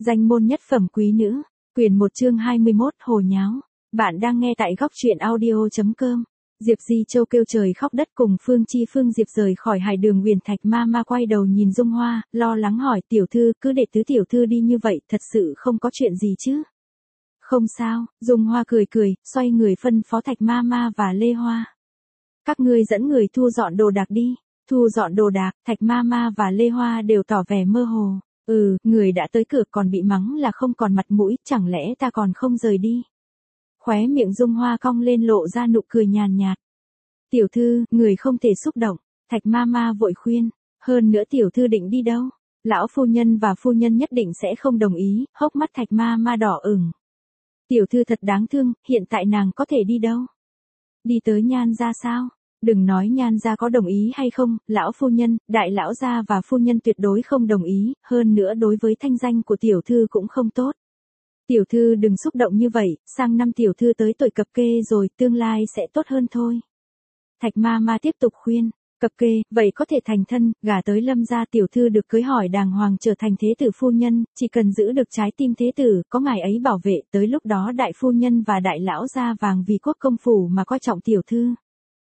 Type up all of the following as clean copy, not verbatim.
Danh môn nhất phẩm quý nữ, quyển 1 chương 21 hồ nháo. Bạn đang nghe tại góc truyện audio.com. Diệp Di Châu kêu trời khóc đất cùng Phương Chi Phương Diệp rời khỏi hải đường huyền thạch ma quay đầu nhìn Dung Hoa, lo lắng hỏi tiểu thư cứ để tứ tiểu thư đi như vậy thật sự không có chuyện gì chứ. Không sao, Dung Hoa cười cười, xoay người phân phó thạch ma và Lê Hoa. Các ngươi dẫn người thu dọn đồ đạc đi. Thu dọn đồ đạc, thạch ma và Lê Hoa đều tỏ vẻ mơ hồ. Người đã tới cửa còn bị mắng là không còn mặt mũi, chẳng lẽ ta còn không rời đi. Khóe miệng Dung Hoa cong lên lộ ra nụ cười nhàn nhạt. Tiểu thư, người không thể xúc động, thạch ma vội khuyên, hơn nữa tiểu thư định đi đâu? Lão phu nhân và phu nhân nhất định sẽ không đồng ý, hốc mắt thạch ma đỏ ửng. Tiểu thư thật đáng thương, hiện tại nàng có thể đi đâu? Đi tới Nhan gia sao? Đừng nói Nhan gia có đồng ý hay không, lão phu nhân, đại lão gia và phu nhân tuyệt đối không đồng ý, hơn nữa đối với thanh danh của tiểu thư cũng không tốt. Tiểu thư đừng xúc động như vậy, sang năm tiểu thư tới tuổi cập kê rồi, tương lai sẽ tốt hơn thôi. Thạch ma tiếp tục khuyên, cập kê, vậy có thể thành thân, gả tới Lâm gia tiểu thư được cưới hỏi đàng hoàng trở thành thế tử phu nhân, chỉ cần giữ được trái tim thế tử, có ngài ấy bảo vệ, tới lúc đó đại phu nhân và đại lão gia vàng vì quốc công phủ mà coi trọng tiểu thư.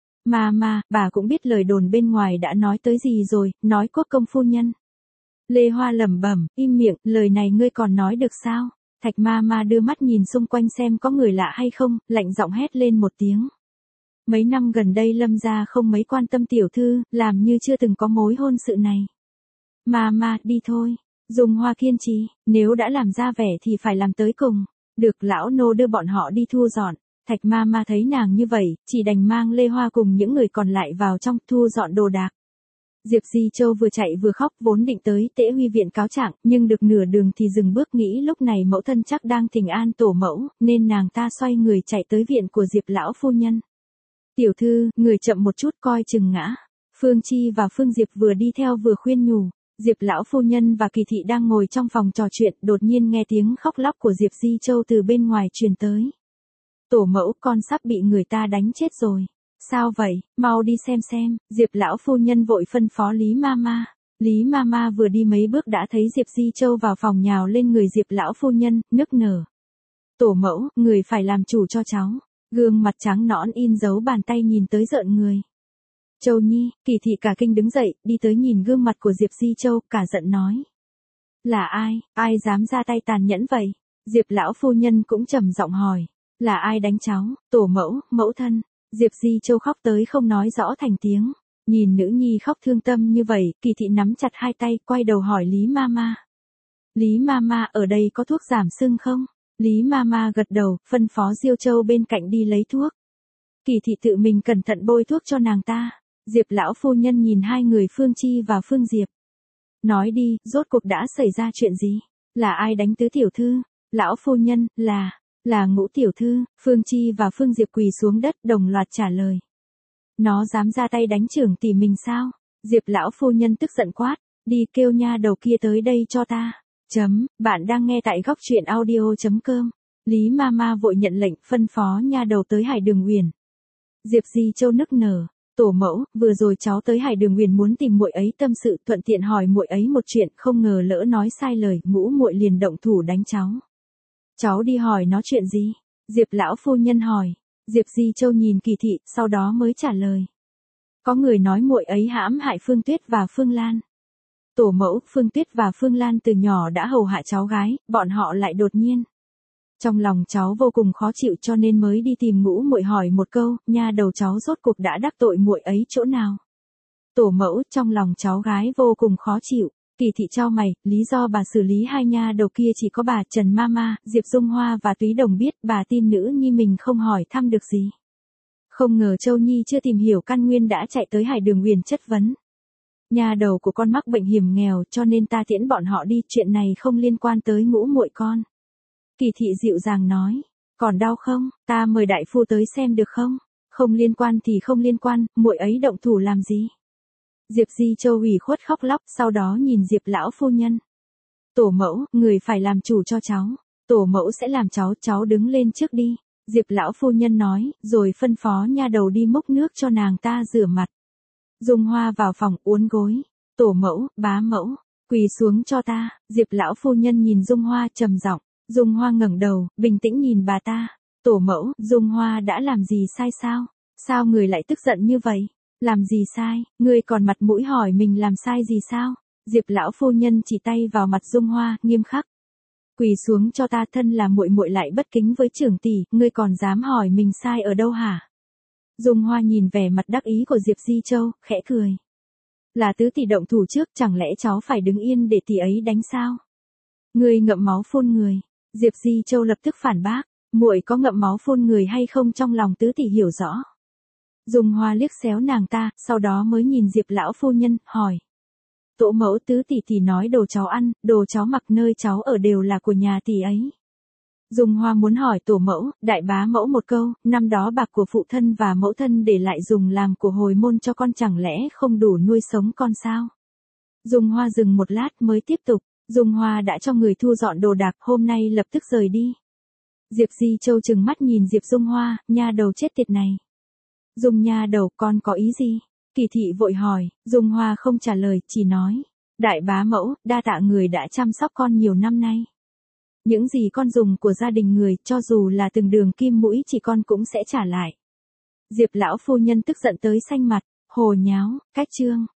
Bà cũng biết lời đồn bên ngoài đã nói tới gì rồi, nói quốc công phu nhân. Lê Hoa lẩm bẩm, im miệng, lời này ngươi còn nói được sao? Thạch ma đưa mắt nhìn xung quanh xem có người lạ hay không, lạnh giọng hét lên một tiếng. Mấy năm gần đây Lâm gia không mấy quan tâm tiểu thư, làm như chưa từng có mối hôn sự này. Đi thôi. Dung Hoa kiên trì, nếu đã làm ra vẻ thì phải làm tới cùng. Được lão nô đưa bọn họ đi thu dọn. Thạch ma thấy nàng như vậy, chỉ đành mang Lê Hoa cùng những người còn lại vào trong thu dọn đồ đạc. Diệp Di Châu vừa chạy vừa khóc vốn định tới Tễ Huy viện cáo trạng, nhưng được nửa đường thì dừng bước nghĩ lúc này mẫu thân chắc đang thỉnh an tổ mẫu, nên nàng ta xoay người chạy tới viện của Diệp lão phu nhân. Tiểu thư, người chậm một chút coi chừng ngã. Phương Chi và Phương Diệp vừa đi theo vừa khuyên nhủ. Diệp lão phu nhân và Kỳ thị đang ngồi trong phòng trò chuyện, đột nhiên nghe tiếng khóc lóc của Diệp Di Châu từ bên ngoài truyền tới. Tổ mẫu, con sắp bị người ta đánh chết rồi. Sao vậy, mau đi xem. Diệp lão phu nhân vội phân phó Lý Mama. Lý Mama vừa đi mấy bước đã thấy Diệp Di Châu vào phòng nhào lên người Diệp lão phu nhân, nức nở. Tổ mẫu, người phải làm chủ cho cháu. Gương mặt trắng nõn in dấu bàn tay nhìn tới rợn người. Châu Nhi, Kỳ thị cả kinh đứng dậy, đi tới nhìn gương mặt của Diệp Di Châu, cả giận nói. Là ai dám ra tay tàn nhẫn vậy? Diệp lão phu nhân cũng trầm giọng hỏi. Là ai đánh cháu, tổ mẫu, mẫu thân? Diệp Di Châu khóc tới không nói rõ thành tiếng. Nhìn nữ nhi khóc thương tâm như vậy, Kỳ thị nắm chặt hai tay, quay đầu hỏi Lý Mama. Lý Mama, ở đây có thuốc giảm sưng không? Lý Mama gật đầu, phân phó Diêu Châu bên cạnh đi lấy thuốc. Kỳ thị tự mình cẩn thận bôi thuốc cho nàng ta. Diệp lão phu nhân nhìn hai người Phương Chi và Phương Diệp. Nói đi, rốt cuộc đã xảy ra chuyện gì? Là ai đánh tứ tiểu thư? Lão phu nhân, là Ngũ tiểu thư. Phương Chi và Phương Diệp quỳ xuống đất đồng loạt trả lời. Nó dám ra tay đánh trưởng tỷ mình sao? Diệp lão phu nhân tức giận quát, đi kêu nha đầu kia tới đây cho ta. Bạn đang nghe tại góc truyện audio.com. Lý Mama vội nhận lệnh, phân phó nha đầu tới Hải Đường Huyền. Diệp Di Châu nức nở, tổ mẫu, vừa rồi cháu tới Hải Đường Huyền muốn tìm muội ấy tâm sự, thuận tiện hỏi muội ấy một chuyện, không ngờ lỡ nói sai lời, Ngũ muội liền động thủ đánh cháu. Cháu đi hỏi nó chuyện gì? Diệp lão phu nhân hỏi. Diệp Di Châu nhìn Kỳ thị, sau đó mới trả lời. Có người nói muội ấy hãm hại Phương Tuyết và Phương Lan. Tổ mẫu, Phương Tuyết và Phương Lan từ nhỏ đã hầu hạ cháu gái, bọn họ lại đột nhiên. Trong lòng cháu vô cùng khó chịu cho nên mới đi tìm Ngũ muội hỏi một câu, nha đầu cháu rốt cuộc đã đắc tội muội ấy chỗ nào? Tổ mẫu, trong lòng cháu gái vô cùng khó chịu. Kỳ thị chau mày, lý do bà xử lý hai nha đầu kia chỉ có bà Trần Mama, Diệp Dung Hoa và Túy Đồng biết, bà tin nữ nhi mình không hỏi thăm được gì. Không ngờ Châu Nhi chưa tìm hiểu căn nguyên đã chạy tới Hải Đường Huyền chất vấn. Nhà đầu của con mắc bệnh hiểm nghèo cho nên ta tiễn bọn họ đi, chuyện này không liên quan tới Ngũ muội con. Kỳ thị dịu dàng nói, còn đau không, ta mời đại phu tới xem được không? Không liên quan thì không liên quan, muội ấy động thủ làm gì? Diệp Di Châu ủy khuất khóc lóc, sau đó nhìn Diệp lão phu nhân. Tổ mẫu, người phải làm chủ cho cháu. Tổ mẫu sẽ làm cháu đứng lên trước đi. Diệp lão phu nhân nói, rồi phân phó nha đầu đi múc nước cho nàng ta rửa mặt. Dung Hoa vào phòng uốn gối. Tổ mẫu, bá mẫu, Quỳ xuống cho ta, Diệp lão phu nhân nhìn Dung Hoa trầm giọng. Dung Hoa ngẩng đầu, bình tĩnh nhìn bà ta. Tổ mẫu, Dung Hoa đã làm gì sai sao? Sao người lại tức giận như vậy? Làm gì sai, ngươi còn mặt mũi hỏi mình làm sai gì sao? Diệp lão phu nhân chỉ tay vào mặt Dung Hoa, nghiêm khắc. Quỳ xuống cho ta, thân là muội muội lại bất kính với trưởng tỷ, ngươi còn dám hỏi mình sai ở đâu hả? Dung Hoa nhìn vẻ mặt đắc ý của Diệp Di Châu, khẽ cười. Là tứ tỷ động thủ trước, chẳng lẽ cháu phải đứng yên để tỷ ấy đánh sao? Ngươi ngậm máu phun người. Diệp Di Châu lập tức phản bác, muội có ngậm máu phun người hay không trong lòng tứ tỷ hiểu rõ. Dung Hoa liếc xéo nàng ta, sau đó mới nhìn Diệp lão phu nhân, hỏi. Tổ mẫu, tứ tỷ nói đồ cháu ăn, đồ cháu mặc, nơi cháu ở đều là của nhà tỷ ấy. Dung Hoa muốn hỏi tổ mẫu, đại bá mẫu một câu, năm đó bạc của phụ thân và mẫu thân để lại dùng làm của hồi môn cho con, chẳng lẽ không đủ nuôi sống con sao? Dung Hoa dừng một lát mới tiếp tục. Dung Hoa đã cho người thu dọn đồ đạc, hôm nay lập tức rời đi. Diệp Di Châu trừng mắt nhìn Diệp Dung Hoa, nha đầu chết tiệt này. Dung nha đầu, con có ý gì? Kỳ thị vội hỏi. Dung Hoa không trả lời, chỉ nói. Đại bá mẫu, đa tạ người đã chăm sóc con nhiều năm nay. Những gì con dùng của gia đình người, cho dù là từng đường kim mũi chỉ con cũng sẽ trả lại. Diệp lão phu nhân tức giận tới xanh mặt. Hồ nháo, cách chương.